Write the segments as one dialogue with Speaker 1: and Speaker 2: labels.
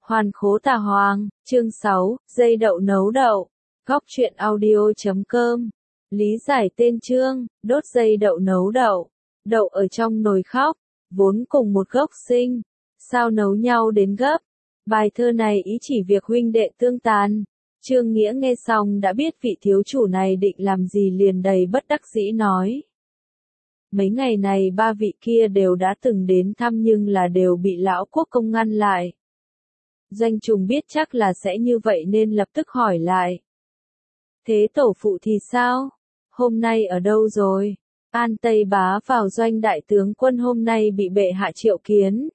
Speaker 1: Hoàn khố tà hoàng, chương 6, dây đậu nấu đậu. Góc truyện audio.com. Lý giải tên chương, đốt dây đậu nấu đậu. Đậu ở trong nồi khóc, vốn cùng một gốc sinh. Sao nấu nhau đến gấp? Bài thơ này ý chỉ việc huynh đệ tương tàn. Trương Nghĩa nghe xong đã biết vị thiếu chủ này định làm gì liền đầy bất đắc dĩ nói. Mấy ngày này ba vị kia đều đã từng đến thăm nhưng là đều bị lão quốc công ngăn lại. Doanh Trùng biết chắc là sẽ như vậy nên lập tức hỏi lại. Thế tổ phụ thì sao? Hôm nay ở đâu rồi? An Tây Bá vào doanh đại tướng quân hôm nay bị bệ hạ triệu kiến.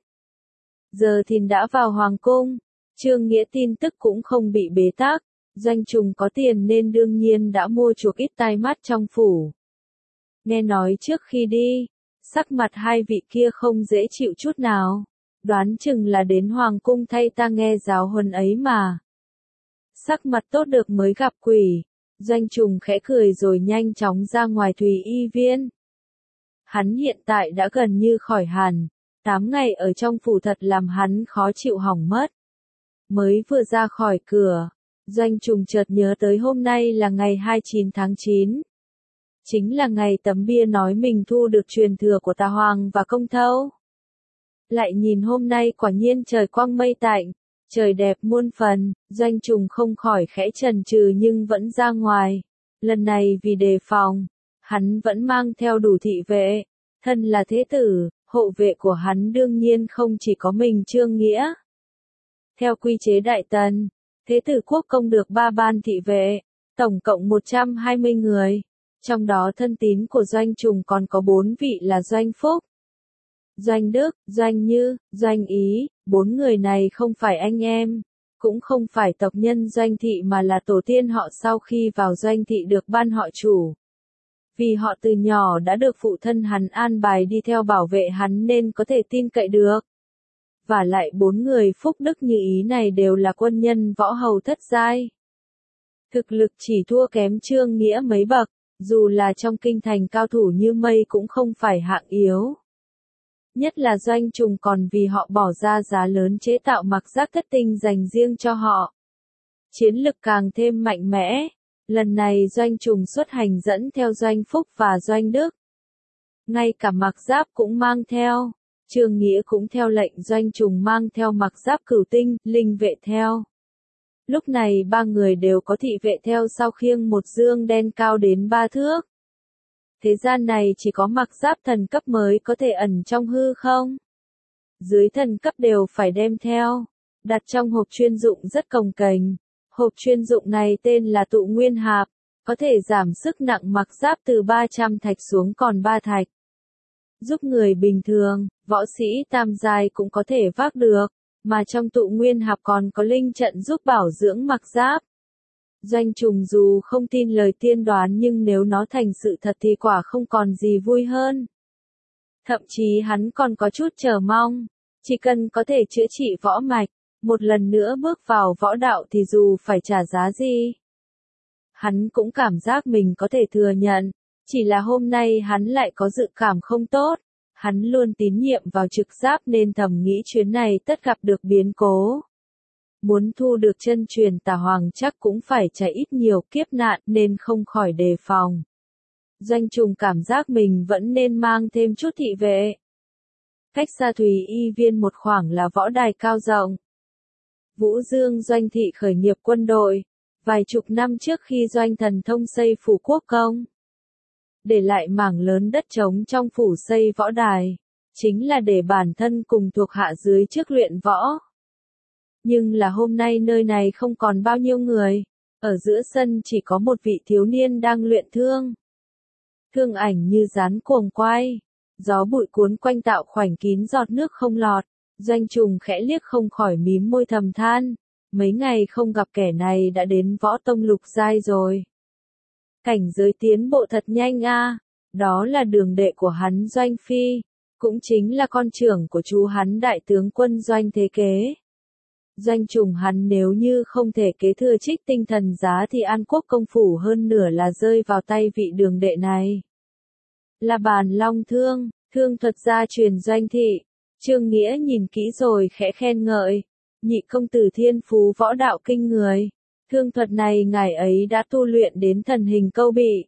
Speaker 1: Giờ Thìn đã vào hoàng cung. Trương Nghĩa tin tức cũng không bị bế tắc. Doanh Trùng có tiền nên đương nhiên đã mua chuộc ít tai mắt trong phủ. Nghe nói trước khi đi, sắc mặt hai vị kia không dễ chịu chút nào. Đoán chừng là đến hoàng cung thay ta nghe giáo huấn ấy mà. Sắc mặt tốt được mới gặp quỷ. Doanh Trùng khẽ cười rồi nhanh chóng ra ngoài Thùy Y Viên. Hắn hiện tại đã gần như khỏi hẳn. 8 ngày ở trong phủ thật làm hắn khó chịu hỏng mất. Mới vừa ra khỏi cửa, Doanh Trùng chợt nhớ tới hôm nay là ngày 29 tháng 9. Chính là ngày tấm bia nói mình thu được truyền thừa của Tà Hoàng và Công Thâu. Lại nhìn hôm nay quả nhiên trời quang mây tạnh, trời đẹp muôn phần, Doanh Trùng không khỏi khẽ chần chừ nhưng vẫn ra ngoài. Lần này vì đề phòng, hắn vẫn mang theo đủ thị vệ, thân là thế tử, hộ vệ của hắn đương nhiên không chỉ có mình Trương Nghĩa. Theo quy chế Đại Tần, thế tử quốc công được 3 ban thị vệ, tổng cộng 120 người. Trong đó thân tín của Doanh Trùng còn có 4 vị là Doanh Phúc, Doanh Đức, Doanh Như, Doanh Ý. 4 người này không phải anh em, cũng không phải tộc nhân Doanh thị mà là tổ tiên họ sau khi vào Doanh thị được ban họ chủ. Vì họ từ nhỏ đã được phụ thân hắn an bài đi theo bảo vệ hắn nên có thể tin cậy được. Và lại 4 người Phúc Đức Như Ý này đều là quân nhân võ hầu thất giai. Thực lực chỉ thua kém Trương Nghĩa mấy bậc, dù là trong kinh thành cao thủ như mây cũng không phải hạng yếu. Nhất là Doanh Trùng còn vì họ bỏ ra giá lớn chế tạo mặc giáp thất tinh dành riêng cho họ. Chiến lực càng thêm mạnh mẽ. Lần này Doanh Trùng xuất hành dẫn theo Doanh Phúc và Doanh Đức. Ngay cả mặc giáp cũng mang theo. Trương Nghĩa cũng theo lệnh Doanh Trùng mang theo mặc giáp cửu tinh, linh vệ theo. Lúc này 3 người đều có thị vệ theo sau khiêng một dương đen cao đến 3 thước. Thế gian này chỉ có mặc giáp thần cấp mới có thể ẩn trong hư không? Dưới thần cấp đều phải đem theo. Đặt trong hộp chuyên dụng rất cồng kềnh. Hộp chuyên dụng này tên là tụ nguyên hạp. Có thể giảm sức nặng mặc giáp từ 300 thạch xuống còn 3 thạch. Giúp người bình thường, võ sĩ tam giai cũng có thể vác được. Mà trong tụ nguyên hạp còn có linh trận giúp bảo dưỡng mặc giáp. Doanh Trùng dù không tin lời tiên đoán nhưng nếu nó thành sự thật thì quả không còn gì vui hơn. Thậm chí hắn còn có chút chờ mong. Chỉ cần có thể chữa trị võ mạch, một lần nữa bước vào võ đạo thì dù phải trả giá gì. Hắn cũng cảm giác mình có thể thừa nhận. Chỉ là hôm nay hắn lại có dự cảm không tốt. Hắn luôn tín nhiệm vào trực giáp nên thầm nghĩ chuyến này tất gặp được biến cố. Muốn thu được chân truyền Tà Hoàng chắc cũng phải trải ít nhiều kiếp nạn nên không khỏi đề phòng. Doanh Trùng cảm giác mình vẫn nên mang thêm chút thị vệ. Cách xa Thùy Y Viên một khoảng là võ đài cao rộng. Vũ Dương Doanh thị khởi nghiệp quân đội. Vài chục năm trước khi Doanh Thần Thông xây phủ quốc công, để lại mảng lớn đất trống trong phủ xây võ đài, chính là để bản thân cùng thuộc hạ dưới trước luyện võ. Nhưng là hôm nay nơi này không còn bao nhiêu người, ở giữa sân chỉ có một vị thiếu niên đang luyện thương. Thương ảnh như rắn cuồng quay, gió bụi cuốn quanh tạo khoảnh kín giọt nước không lọt. Doanh Trùng khẽ liếc không khỏi mím môi thầm than, mấy ngày không gặp kẻ này đã đến võ tông lục giai rồi. Cảnh giới tiến bộ thật nhanh a. Đó là đường đệ của hắn Doanh Phi, cũng chính là con trưởng của chú hắn đại tướng quân Doanh Thế Kế. Doanh Trùng hắn nếu như không thể kế thừa trích tinh thần giá thì An Quốc công phủ hơn nửa là rơi vào tay vị đường đệ này. Là Bàn Long thương, thương thuật gia truyền Doanh thị. Trương Nghĩa nhìn kỹ rồi khẽ khen ngợi. nhị công tử thiên phú võ đạo kinh người. Thương thuật này ngài ấy đã tu luyện đến thần hình câu bị.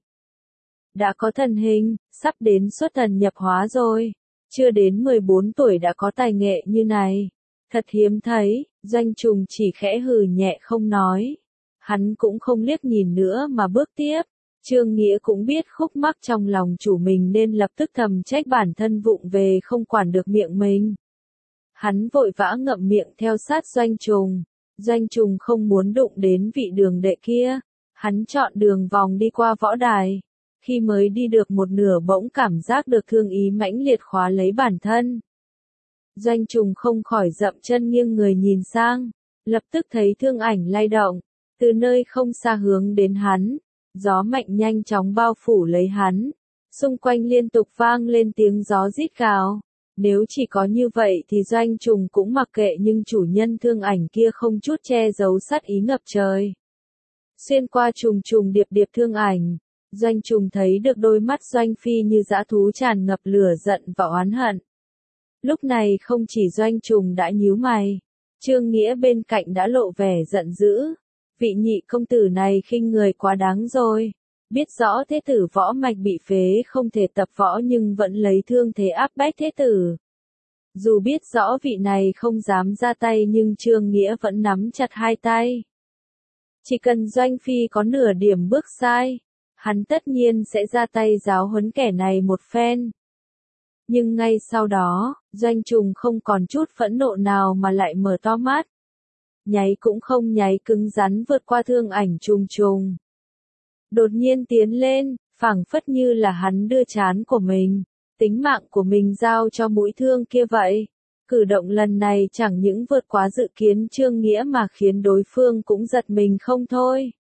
Speaker 1: Đã có thần hình, sắp đến xuất thần nhập hóa rồi. Chưa đến 14 tuổi đã có tài nghệ như này. Thật hiếm thấy, Doanh Trùng chỉ khẽ hừ nhẹ không nói. Hắn cũng không liếc nhìn nữa mà bước tiếp. Trương Nghĩa cũng biết khúc mắc trong lòng chủ mình nên lập tức thầm trách bản thân vụng về không quản được miệng mình. Hắn vội vã ngậm miệng theo sát Doanh Trùng. Doanh Trùng không muốn đụng đến vị đường đệ kia. Hắn chọn đường vòng đi qua võ đài. Khi mới đi được một nửa bỗng cảm giác được thương ý mãnh liệt khóa lấy bản thân. Doanh Trùng không khỏi dậm chân nghiêng người nhìn sang. Lập tức thấy thương ảnh lay động. Từ nơi không xa hướng đến hắn. Gió mạnh nhanh chóng bao phủ lấy hắn. Xung quanh liên tục vang lên tiếng gió rít gào. Nếu chỉ có như vậy thì Doanh Trùng cũng mặc kệ, nhưng chủ nhân thương ảnh kia không chút che giấu sát ý ngập trời. Xuyên qua trùng trùng điệp điệp thương ảnh, Doanh Trùng thấy được đôi mắt Doanh Phi như dã thú tràn ngập lửa giận và oán hận. Lúc này không chỉ Doanh Trùng đã nhíu mày, Trương Nghĩa bên cạnh đã lộ vẻ giận dữ. Vị nhị công tử này khinh người quá đáng rồi. Biết rõ thế tử võ mạch bị phế không thể tập võ nhưng vẫn lấy thương thế áp bách thế tử. Dù biết rõ vị này không dám ra tay nhưng Trương Nghĩa vẫn nắm chặt hai tay. Chỉ cần Doanh Phi có nửa điểm bước sai, hắn tất nhiên sẽ ra tay giáo huấn kẻ này một phen. Nhưng ngay sau đó, Doanh Trùng không còn chút phẫn nộ nào mà lại mở to mắt. Nháy cũng không nháy, cứng rắn vượt qua thương ảnh trùng trùng. Đột nhiên tiến lên, phảng phất như là hắn đưa trán của mình, tính mạng của mình giao cho mũi thương kia vậy. Cử động lần này chẳng những vượt quá dự kiến Trương Nghĩa mà khiến đối phương cũng giật mình không thôi.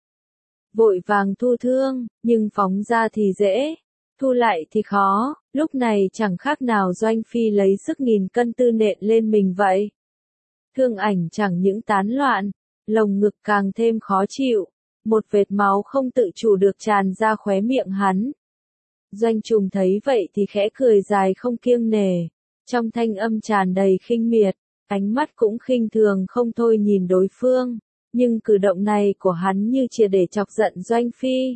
Speaker 1: Vội vàng thu thương, nhưng phóng ra thì dễ, thu lại thì khó, lúc này chẳng khác nào Doanh Phi lấy sức nghìn cân tư nện lên mình vậy. Thương ảnh chẳng những tán loạn, lồng ngực càng thêm khó chịu. Một vệt máu không tự chủ được tràn ra khóe miệng hắn. Doanh Trùng thấy vậy thì khẽ cười dài không kiêng nể. Trong thanh âm tràn đầy khinh miệt, ánh mắt cũng khinh thường không thôi nhìn đối phương. Nhưng cử động này của hắn như chỉ để chọc giận Doanh Phi.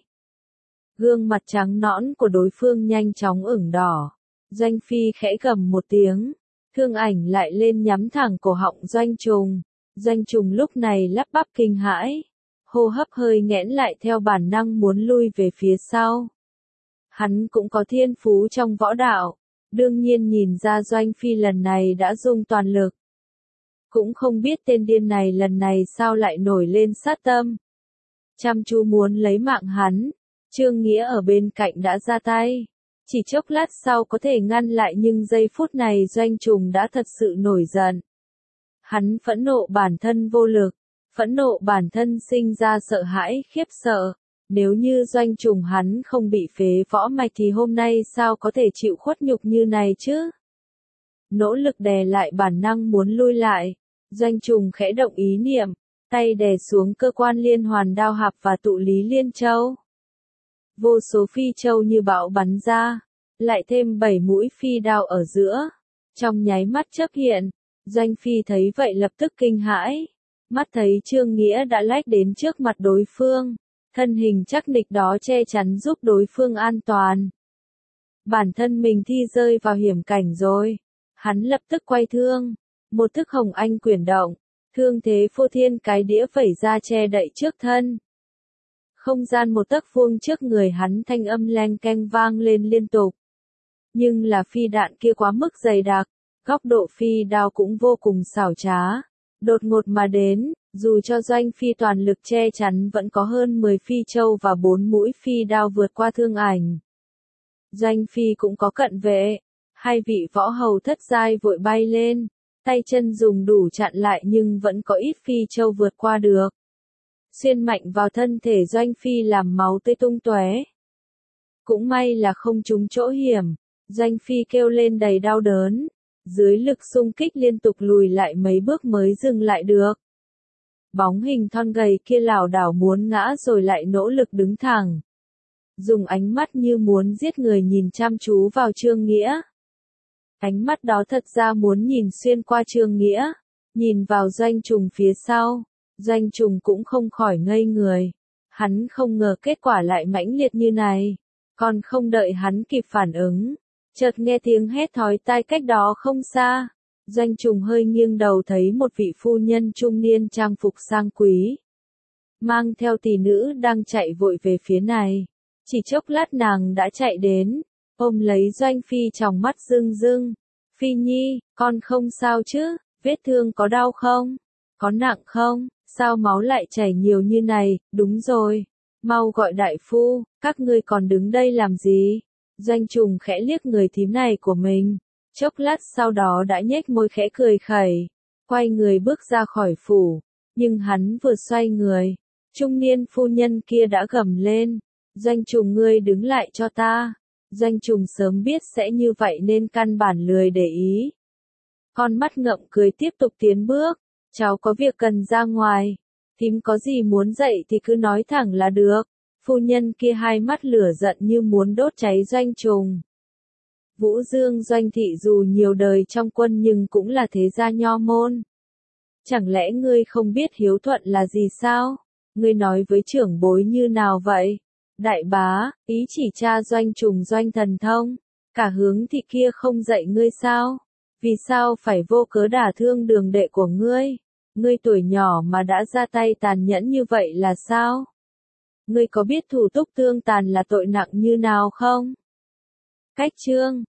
Speaker 1: Gương mặt trắng nõn của đối phương nhanh chóng ửng đỏ. Doanh Phi khẽ gầm một tiếng. Thương ảnh lại lên nhắm thẳng cổ họng Doanh Trùng. Doanh Trùng lúc này lắp bắp kinh hãi. Hô hấp hơi nghẽn lại, theo bản năng muốn lui về phía sau. Hắn cũng có thiên phú trong võ đạo, đương nhiên nhìn ra Doanh Phi lần này đã dùng toàn lực. Cũng không biết tên điên này lần này sao lại nổi lên sát tâm. Chăm chú muốn lấy mạng hắn, Trương Nghĩa ở bên cạnh đã ra tay. Chỉ chốc lát sau có thể ngăn lại nhưng giây phút này Doanh Trùng đã thật sự nổi giận. Hắn phẫn nộ bản thân vô lực. Phẫn nộ bản thân sinh ra sợ hãi, khiếp sợ. Nếu như Doanh Trùng hắn không bị phế võ mạch thì hôm nay sao có thể chịu khuất nhục như này chứ? Nỗ lực đè lại bản năng muốn lui lại. Doanh Trùng khẽ động ý niệm, tay đè xuống cơ quan liên hoàn đao hạp và tụ lý liên châu. Vô số phi châu như bão bắn ra, lại thêm 7 mũi phi đao ở giữa. Trong nháy mắt chớp hiện, Doanh Phi thấy vậy lập tức kinh hãi. Mắt thấy Trương Nghĩa đã lách đến trước mặt đối phương, thân hình chắc nịch đó che chắn giúp đối phương an toàn. Bản thân mình thi rơi vào hiểm cảnh rồi. Hắn lập tức quay thương, một thức hồng anh quyển động, thương thế phô thiên cái đĩa vẩy ra che đậy trước thân. Không gian một tấc vuông trước người hắn, thanh âm leng keng vang lên liên tục. Nhưng là phi đạn kia quá mức dày đặc, góc độ phi đao cũng vô cùng xảo trá. Đột ngột mà đến, dù cho Doanh Phi toàn lực che chắn vẫn có hơn 10 phi châu và 4 mũi phi đao vượt qua thương ảnh. Doanh Phi cũng có cận vệ, hai vị võ hầu thất giai vội bay lên, tay chân dùng đủ chặn lại nhưng vẫn có ít phi châu vượt qua được. Xuyên mạnh vào thân thể Doanh Phi làm máu tươi tung tóe. Cũng may là không trúng chỗ hiểm, Doanh Phi kêu lên đầy đau đớn. Dưới lực xung kích liên tục lùi lại mấy bước mới dừng lại được. Bóng hình thon gầy kia lảo đảo muốn ngã rồi lại nỗ lực đứng thẳng. Dùng ánh mắt như muốn giết người nhìn chăm chú vào Trương Nghĩa. Ánh mắt đó thật ra muốn nhìn xuyên qua Trương Nghĩa. Nhìn vào Doanh Trùng phía sau, Doanh Trùng cũng không khỏi ngây người. Hắn không ngờ kết quả lại mãnh liệt như này. Còn không đợi hắn kịp phản ứng, chợt nghe tiếng hét thói tai cách đó không xa. Doanh Trùng hơi nghiêng đầu thấy một vị phu nhân trung niên trang phục sang quý, mang theo tỷ nữ đang chạy vội về phía này. Chỉ chốc lát nàng đã chạy đến, ôm lấy Doanh Phi tròng mắt rưng rưng. Phi Nhi, con không sao chứ, vết thương có đau không? Có nặng không? Sao máu lại chảy nhiều như này? Đúng rồi, mau gọi đại phu, các ngươi còn đứng đây làm gì? Doanh Trùng khẽ liếc người thím này của mình, chốc lát sau đó đã nhếch môi khẽ cười khẩy, quay người bước ra khỏi phủ. Nhưng hắn vừa xoay người, trung niên phu nhân kia đã gầm lên, Doanh Trùng ngươi đứng lại cho ta. Doanh Trùng sớm biết sẽ như vậy nên căn bản lười để ý. Con mắt ngậm cười tiếp tục tiến bước, cháu có việc cần ra ngoài, thím có gì muốn dạy thì cứ nói thẳng là được. Phu nhân kia hai mắt lửa giận như muốn đốt cháy Doanh Trùng. Vũ Dương Doanh thị dù nhiều đời trong quân nhưng cũng là thế gia nho môn. Chẳng lẽ ngươi không biết hiếu thuận là gì sao? Ngươi nói với trưởng bối như nào vậy? Đại bá, ý chỉ cha Doanh Trùng Doanh thần thông, cả hướng thị kia không dạy ngươi sao? Vì sao phải vô cớ đả thương đường đệ của ngươi? Ngươi tuổi nhỏ mà đã ra tay tàn nhẫn như vậy là sao? Ngươi có biết thủ túc tương tàn là tội nặng như nào không? Cách chương